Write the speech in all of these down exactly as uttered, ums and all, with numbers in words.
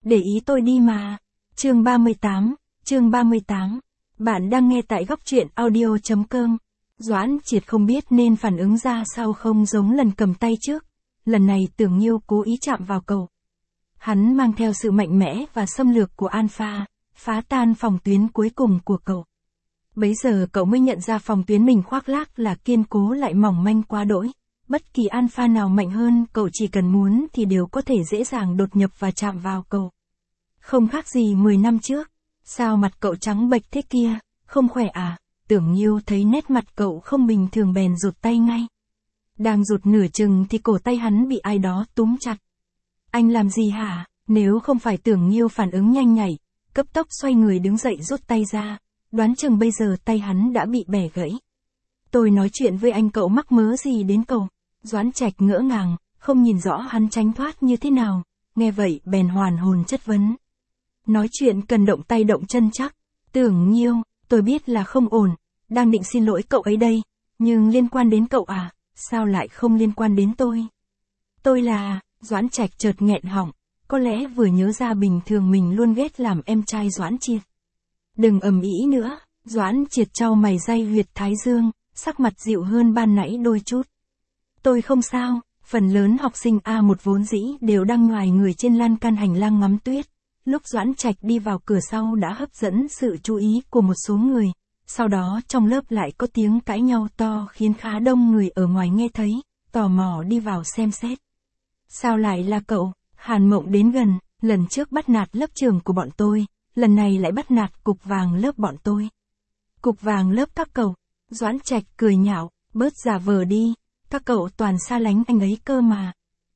để ý tôi đi mà. Chương ba mươi tám, chương ba mươi tám. Bạn đang nghe tại góc truyện audio chấm com. Doãn Triệt không biết nên phản ứng ra sao không giống lần cầm tay trước. Lần này Tưởng Nhiêu cố ý chạm vào cậu. Hắn mang theo sự mạnh mẽ và xâm lược của Alpha, phá tan phòng tuyến cuối cùng của cậu. Bấy giờ cậu mới nhận ra phòng tuyến mình khoác lác là kiên cố lại mỏng manh quá đỗi. Bất kỳ Alpha nào mạnh hơn cậu chỉ cần muốn thì đều có thể dễ dàng đột nhập và chạm vào cậu. Không khác gì mười năm trước. Sao mặt cậu trắng bệch thế kia, không khỏe à? Tưởng Nhiêu thấy nét mặt cậu không bình thường bèn rụt tay ngay. Đang rụt nửa chừng thì cổ tay hắn bị ai đó túm chặt. Anh làm gì hả? Nếu không phải Tưởng Nhiêu phản ứng nhanh nhảy, cấp tốc xoay người đứng dậy rút tay ra, đoán chừng bây giờ tay hắn đã bị bẻ gãy. Tôi nói chuyện với anh cậu mắc mớ gì đến cậu? Doãn Trạch ngỡ ngàng, không nhìn rõ hắn tránh thoát như thế nào, nghe vậy bèn hoàn hồn chất vấn. Nói chuyện cần động tay động chân chắc. Tưởng Nhiêu, tôi biết là không ổn, đang định xin lỗi cậu ấy đây, nhưng liên quan đến cậu à, sao lại không liên quan đến tôi? Tôi là, Doãn Trạch chợt nghẹn họng, có lẽ vừa nhớ ra bình thường mình luôn ghét làm em trai Doãn Triệt. Đừng ầm ĩ nữa, Doãn Triệt chau mày day huyệt thái dương, sắc mặt dịu hơn ban nãy đôi chút. Tôi không sao, phần lớn học sinh A một vốn dĩ đều đang ngoài người trên lan can hành lang ngắm tuyết. Lúc Doãn Trạch đi vào cửa sau đã hấp dẫn sự chú ý của một số người, sau đó trong lớp lại có tiếng cãi nhau to khiến khá đông người ở ngoài nghe thấy, tò mò đi vào xem xét. Sao lại là cậu? Hàn Mộng đến gần, lần trước bắt nạt lớp trưởng của bọn tôi, lần này lại bắt nạt cục vàng lớp bọn tôi. Cục vàng lớp các cậu? Doãn Trạch cười nhạo, bớt giả vờ đi, các cậu toàn xa lánh anh ấy cơ mà.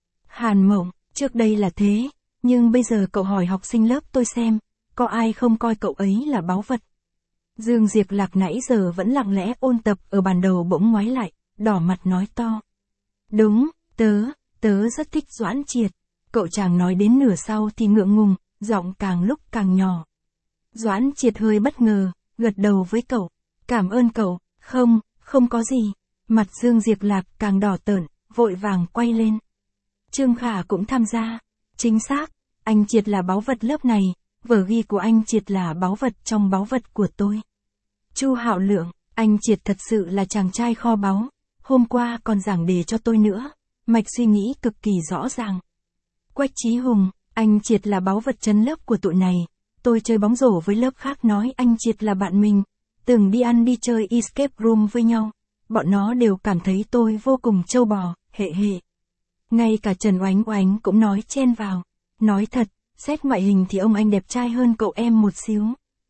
Hàn Mộng, trước đây là thế. Nhưng bây giờ cậu hỏi học sinh lớp tôi xem, có ai không coi cậu ấy là báu vật? Dương Diệp Lạc nãy giờ vẫn lặng lẽ ôn tập ở bàn đầu bỗng ngoái lại, đỏ mặt nói to. Đúng, tớ, tớ rất thích Doãn Triệt. Cậu chàng nói đến nửa sau thì ngượng ngùng, giọng càng lúc càng nhỏ. Doãn Triệt hơi bất ngờ, gật đầu với cậu. Cảm ơn cậu, không, không có gì. Mặt Dương Diệp Lạc càng đỏ tởn, vội vàng quay lên. Trương Khả cũng tham gia. Chính xác, anh Triệt là báu vật lớp này, vở ghi của anh Triệt là báu vật trong báu vật của tôi. Chu Hạo Lượng, anh Triệt thật sự là chàng trai kho báu, hôm qua còn giảng đề cho tôi nữa, mạch suy nghĩ cực kỳ rõ ràng. Quách Chí Hùng, anh Triệt là báu vật trấn lớp của tụi này, tôi chơi bóng rổ với lớp khác nói anh Triệt là bạn mình, từng đi ăn đi chơi escape room với nhau, bọn nó đều cảm thấy tôi vô cùng trâu bò, hệ hệ. Ngay cả Trần Oánh Oánh cũng nói chen vào. Nói thật, xét ngoại hình thì ông anh đẹp trai hơn cậu em một xíu.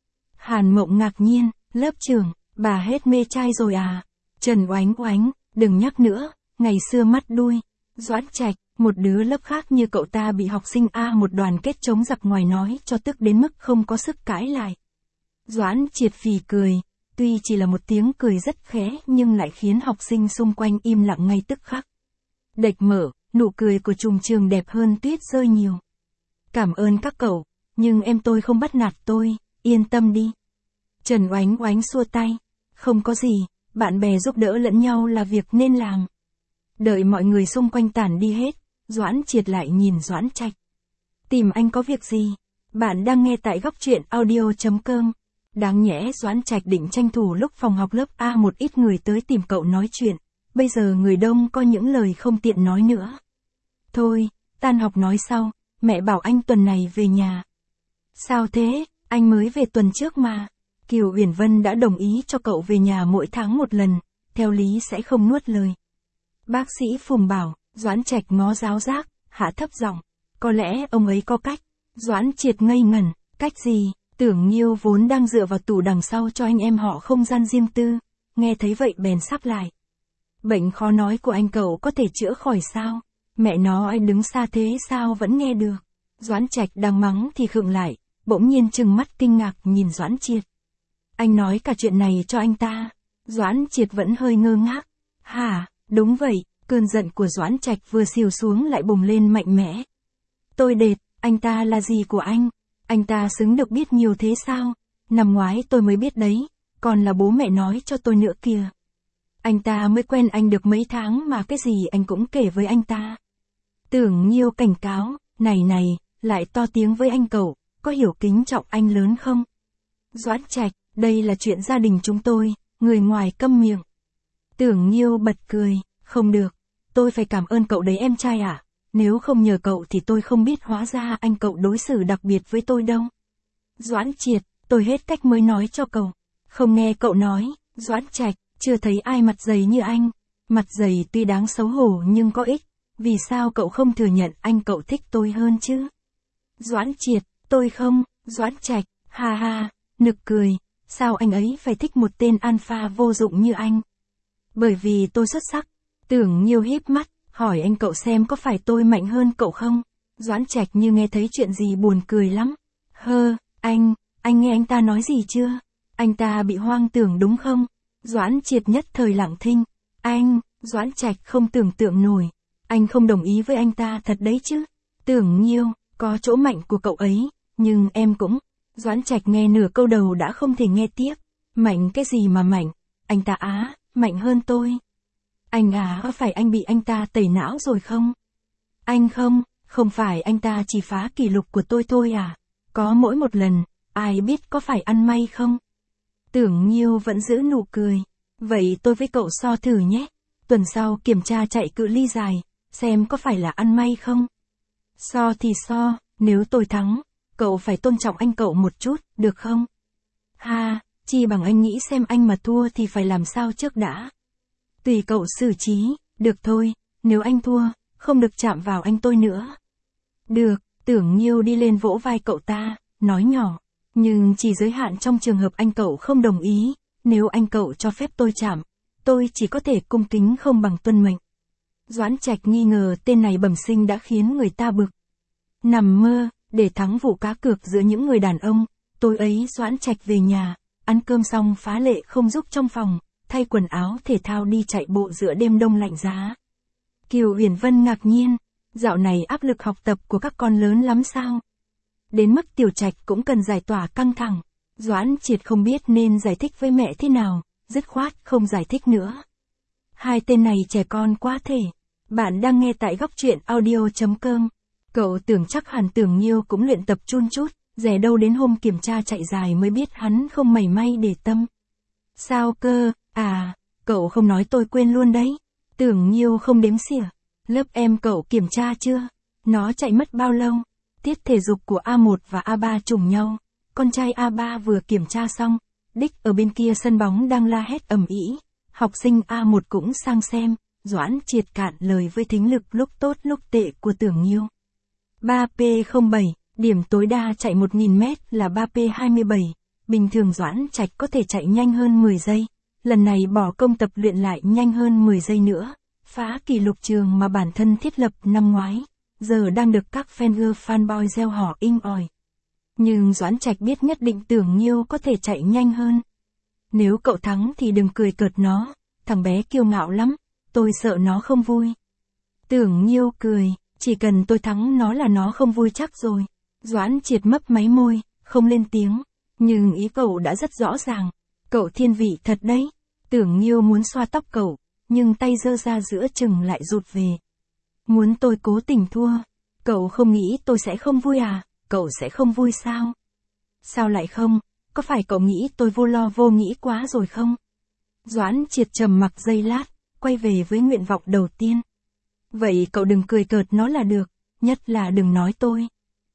Hàn Mộng ngạc nhiên, lớp trưởng, bà hết mê trai rồi à? Trần Oánh Oánh, đừng nhắc nữa, ngày xưa mắt đuôi. Doãn Trạch, một đứa lớp khác như cậu ta bị học sinh A một đoàn kết chống giặc ngoài nói cho tức đến mức không có sức cãi lại. Doãn Triệt phì cười, tuy chỉ là một tiếng cười rất khẽ nhưng lại khiến học sinh xung quanh im lặng ngay tức khắc. Đệch mở. Nụ cười của trùng trường đẹp hơn tuyết rơi nhiều. Cảm ơn các cậu, nhưng em tôi không bắt nạt tôi, yên tâm đi. Trần Oánh Oánh xua tay. Không có gì, bạn bè giúp đỡ lẫn nhau là việc nên làm. Đợi mọi người xung quanh tản đi hết, Doãn Triệt lại nhìn Doãn Trạch. Tìm anh có việc gì? Bạn đang nghe tại góc truyện audio chấm com. Đáng nhẽ Doãn Trạch định tranh thủ lúc phòng học lớp A một ít người tới tìm cậu nói chuyện. Bây giờ người đông có những lời không tiện nói nữa. Thôi, tan học nói sau, mẹ bảo anh tuần này về nhà. Sao thế, anh mới về tuần trước mà. Kiều Uyển Vân đã đồng ý cho cậu về nhà mỗi tháng một lần, theo lý sẽ không nuốt lời. Bác sĩ Phùng bảo, Doãn Trạch ngó giáo giác, hạ thấp giọng. Có lẽ ông ấy có cách. Doãn Triệt ngây ngẩn, cách gì? Tưởng Nhiêu vốn đang dựa vào tủ đằng sau cho anh em họ không gian riêng tư, nghe thấy vậy bèn sắp lại. Bệnh khó nói của anh cậu có thể chữa khỏi sao? Mẹ nó anh đứng xa thế sao vẫn nghe được? Doãn Trạch đang mắng thì khựng lại, bỗng nhiên trừng mắt kinh ngạc nhìn Doãn Triệt. Anh nói cả chuyện này cho anh ta. Doãn Triệt vẫn hơi ngơ ngác. Hả, đúng vậy, cơn giận của Doãn Trạch vừa xìu xuống lại bùng lên mạnh mẽ. Tôi đệt, anh ta là gì của anh? Anh ta xứng được biết nhiều thế sao? Năm ngoái tôi mới biết đấy, còn là bố mẹ nói cho tôi nữa kìa. Anh ta mới quen anh được mấy tháng mà cái gì anh cũng kể với anh ta. Tưởng Nhiêu cảnh cáo, này này, lại to tiếng với anh cậu, có hiểu kính trọng anh lớn không? Doãn Trạch, đây là chuyện gia đình chúng tôi, người ngoài câm miệng. Tưởng Nhiêu bật cười, không được, tôi phải cảm ơn cậu đấy em trai ạ, nếu không nhờ cậu thì tôi không biết hóa ra anh cậu đối xử đặc biệt với tôi đâu. Doãn Triệt, tôi hết cách mới nói cho cậu, không nghe cậu nói, Doãn Trạch, chưa thấy ai mặt dày như anh, mặt dày tuy đáng xấu hổ nhưng có ích, vì sao cậu không thừa nhận anh cậu thích tôi hơn chứ? Doãn Triệt, tôi không, Doãn Trạch, ha ha, nực cười, sao anh ấy phải thích một tên alpha vô dụng như anh? Bởi vì tôi xuất sắc. Tưởng Nhiêu híp mắt, hỏi anh cậu xem có phải tôi mạnh hơn cậu không? Doãn Trạch như nghe thấy chuyện gì buồn cười lắm. Hơ, anh, anh nghe anh ta nói gì chưa? Anh ta bị hoang tưởng đúng không? Doãn Triệt nhất thời lặng thinh. Anh, Doãn Trạch không tưởng tượng nổi. Anh không đồng ý với anh ta thật đấy chứ? Tưởng Nhiêu, có chỗ mạnh của cậu ấy, nhưng em cũng... Doãn Trạch nghe nửa câu đầu đã không thể nghe tiếp. Mạnh cái gì mà mạnh? Anh ta á, mạnh hơn tôi. Anh à, có phải anh bị anh ta tẩy não rồi không? Anh không, không phải anh ta chỉ phá kỷ lục của tôi thôi à? Có mỗi một lần, ai biết có phải ăn may không? Tưởng Nhiêu vẫn giữ nụ cười. Vậy tôi với cậu so thử nhé. Tuần sau kiểm tra chạy cự ly dài, xem có phải là ăn may không? So thì so, nếu tôi thắng, cậu phải tôn trọng anh cậu một chút, được không? Ha, chi bằng anh nghĩ xem anh mà thua thì phải làm sao trước đã. Tùy cậu xử trí, được thôi, nếu anh thua, không được chạm vào anh tôi nữa. Được, Tưởng Nhiêu đi lên vỗ vai cậu ta, nói nhỏ, nhưng chỉ giới hạn trong trường hợp anh cậu không đồng ý, nếu anh cậu cho phép tôi chạm, tôi chỉ có thể cung kính không bằng tuân mệnh. Doãn Trạch nghi ngờ tên này bẩm sinh đã khiến người ta bực. Nằm mơ, để thắng vụ cá cược giữa những người đàn ông, tối ấy Doãn Trạch về nhà, ăn cơm xong phá lệ không giúp trong phòng, thay quần áo thể thao đi chạy bộ giữa đêm đông lạnh giá. Kiều Uyển Vân ngạc nhiên, dạo này áp lực học tập của các con lớn lắm sao? Đến mức Tiểu Trạch cũng cần giải tỏa căng thẳng. Doãn Triệt không biết nên giải thích với mẹ thế nào, dứt khoát không giải thích nữa. Hai tên này trẻ con quá thể. Bạn đang nghe tại góc truyện audio chấm com. Cậu tưởng chắc hẳn Tưởng Nhiêu cũng luyện tập chun chút, dè đâu đến hôm kiểm tra chạy dài mới biết hắn không mảy may để tâm. Sao cơ, à, cậu không nói tôi quên luôn đấy. Tưởng Nhiêu không đếm xỉa. Lớp em cậu kiểm tra chưa? Nó chạy mất bao lâu? Tiết thể dục của A một và A ba trùng nhau. Con trai A ba vừa kiểm tra xong. Đích ở bên kia sân bóng đang la hét ầm ĩ. Học sinh A một cũng sang xem. Doãn Triệt cạn lời với thính lực lúc tốt lúc tệ của Tưởng Nhiêu. ba P không bảy, điểm tối đa chạy một nghìn mét là ba P hai mươi bảy. Bình thường Doãn Trạch có thể chạy nhanh hơn mười giây. Lần này bỏ công tập luyện lại nhanh hơn mười giây nữa. Phá kỷ lục trường mà bản thân thiết lập năm ngoái. Giờ đang được các fan fanboy gieo họ inh ỏi. Nhưng Doãn Trạch biết nhất định Tưởng Nhiêu có thể chạy nhanh hơn. Nếu cậu thắng thì đừng cười cợt nó. Thằng bé kiêu ngạo lắm. Tôi sợ nó không vui. Tưởng Nhiêu cười. Chỉ cần tôi thắng nó là nó không vui chắc rồi. Doãn Triệt mấp máy môi, không lên tiếng. Nhưng ý cậu đã rất rõ ràng. Cậu thiên vị thật đấy. Tưởng Nhiêu muốn xoa tóc cậu, nhưng tay giơ ra giữa chừng lại rụt về. Muốn tôi cố tình thua. Cậu không nghĩ tôi sẽ không vui à? Cậu sẽ không vui sao? Sao lại không? Có phải cậu nghĩ tôi vô lo vô nghĩ quá rồi không? Doãn Triệt trầm mặc giây lát, quay về với nguyện vọng đầu tiên. Vậy cậu đừng cười cợt nó là được, nhất là đừng nói tôi.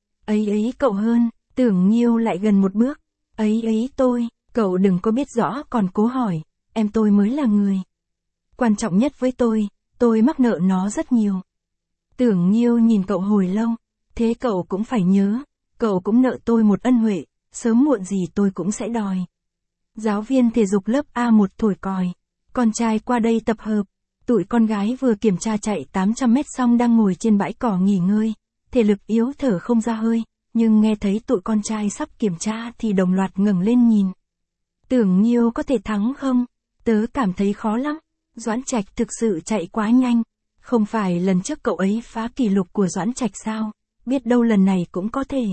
Ấy ấy cậu hơn, Tưởng Nhiêu lại gần một bước. Ấy ấy tôi, cậu đừng có biết rõ còn cố hỏi, em tôi mới là người quan trọng nhất với tôi, tôi mắc nợ nó rất nhiều. Tưởng Nhiêu nhìn cậu hồi lâu, thế cậu cũng phải nhớ, cậu cũng nợ tôi một ân huệ, sớm muộn gì tôi cũng sẽ đòi. Giáo viên thể dục lớp A một thổi còi, con trai qua đây tập hợp, tụi con gái vừa kiểm tra chạy tám trăm mét xong đang ngồi trên bãi cỏ nghỉ ngơi, thể lực yếu thở không ra hơi, nhưng nghe thấy tụi con trai sắp kiểm tra thì đồng loạt ngẩng lên nhìn. Tưởng Nhiêu có thể thắng không? Tớ cảm thấy khó lắm. Doãn Trạch thực sự chạy quá nhanh. Không phải lần trước cậu ấy phá kỷ lục của Doãn Trạch sao? Biết đâu lần này cũng có thể.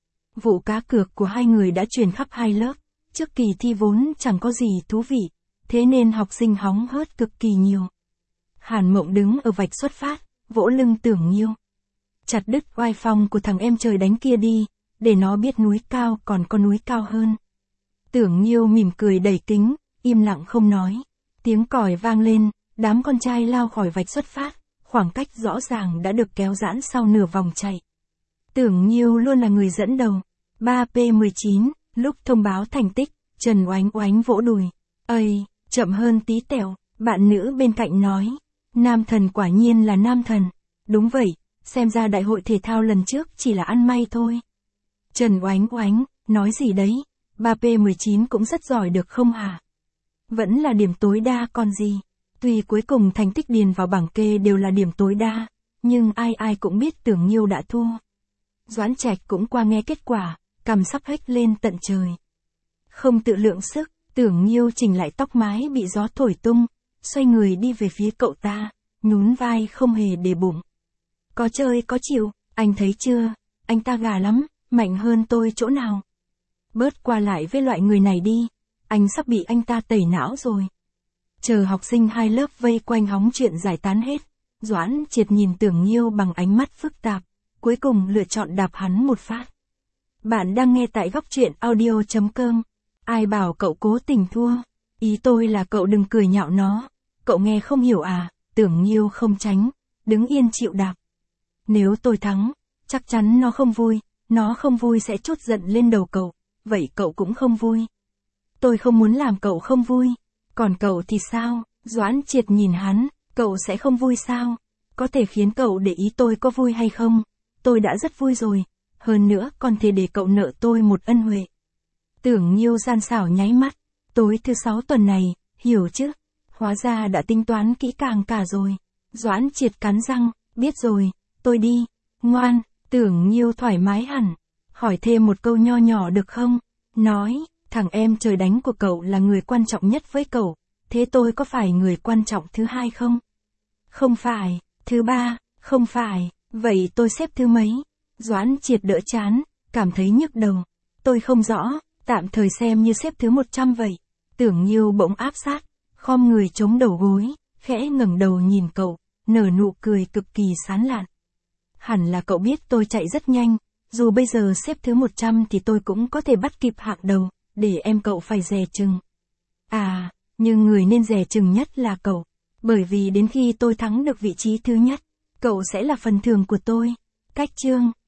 Vụ cá cược của hai người đã truyền khắp hai lớp. Trước kỳ thi vốn chẳng có gì thú vị. Thế nên học sinh hóng hớt cực kỳ nhiều. Hàn Mộng đứng ở vạch xuất phát, vỗ lưng Tưởng Nhiêu. chặt đứt oai phong của thằng em trời đánh kia đi, để nó biết núi cao còn có núi cao hơn. Tưởng Nhiêu mỉm cười đầy kính, im lặng không nói. Tiếng còi vang lên, đám con trai lao khỏi vạch xuất phát, khoảng cách rõ ràng đã được kéo giãn sau nửa vòng chạy. Tưởng Nhiêu luôn là người dẫn đầu. ba P mười chín, lúc thông báo thành tích, Trần Oánh Oánh vỗ đùi. Ây, chậm hơn tí tẹo, bạn nữ bên cạnh nói. Nam thần quả nhiên là nam thần. Đúng vậy, xem ra đại hội thể thao lần trước chỉ là ăn may thôi. Trần Oánh Oánh, nói gì đấy, ba P mười chín cũng rất giỏi được không hả? Vẫn là điểm tối đa còn gì. Tuy cuối cùng thành tích điền vào bảng kê đều là điểm tối đa, nhưng ai ai cũng biết Tưởng Nhiêu đã thua. Doãn Trạch cũng qua nghe kết quả, cằm sắp hếch lên tận trời. Không tự lượng sức, Tưởng Nhiêu chỉnh lại tóc mái bị gió thổi tung, xoay người đi về phía cậu ta, nhún vai không hề để bụng. Có chơi có chịu, anh thấy chưa, anh ta gà lắm, mạnh hơn tôi chỗ nào. Bớt qua lại với loại người này đi, anh sắp bị anh ta tẩy não rồi. Chờ học sinh hai lớp vây quanh hóng chuyện giải tán hết, Doãn Triệt nhìn Tưởng Nhiêu bằng ánh mắt phức tạp, cuối cùng lựa chọn đạp hắn một phát. Bạn đang nghe tại góc truyện audio chấm com. Ai bảo cậu cố tình thua? Ý tôi là cậu đừng cười nhạo nó. Cậu nghe không hiểu à? Tưởng Nhiêu không tránh, đứng yên chịu đạp. Nếu tôi thắng, chắc chắn nó không vui, nó không vui sẽ trút giận lên đầu cậu, vậy cậu cũng không vui. Tôi không muốn làm cậu không vui. Còn cậu thì sao? Doãn Triệt nhìn hắn, cậu sẽ không vui sao? Có thể khiến cậu để ý tôi có vui hay không? Tôi đã rất vui rồi, hơn nữa còn thể để cậu nợ tôi một ân huệ. Tưởng Nhiêu gian xảo nháy mắt, tối thứ sáu tuần này, hiểu chứ? Hóa ra đã tính toán kỹ càng cả rồi. Doãn Triệt cắn răng, biết rồi, tôi đi, ngoan. Tưởng Nhiêu thoải mái hẳn, hỏi thêm một câu nho nhỏ được không? Nói, thằng em trời đánh của cậu là người quan trọng nhất với cậu, thế tôi có phải người quan trọng thứ hai không? Không phải, thứ ba, không phải, vậy tôi xếp thứ mấy? Doãn Triệt đỡ chán, cảm thấy nhức đầu. Tôi không rõ, tạm thời xem như xếp thứ một trăm vậy. Tưởng Nhiêu bỗng áp sát, khom người chống đầu gối, khẽ ngẩng đầu nhìn cậu, nở nụ cười cực kỳ sán lạn. Hẳn là cậu biết tôi chạy rất nhanh, dù bây giờ xếp thứ một trăm thì tôi cũng có thể bắt kịp hạng đầu, để em cậu phải dè chừng. À, nhưng người nên dè chừng nhất là cậu, bởi vì đến khi tôi thắng được vị trí thứ nhất, cậu sẽ là phần thưởng của tôi. Cách chương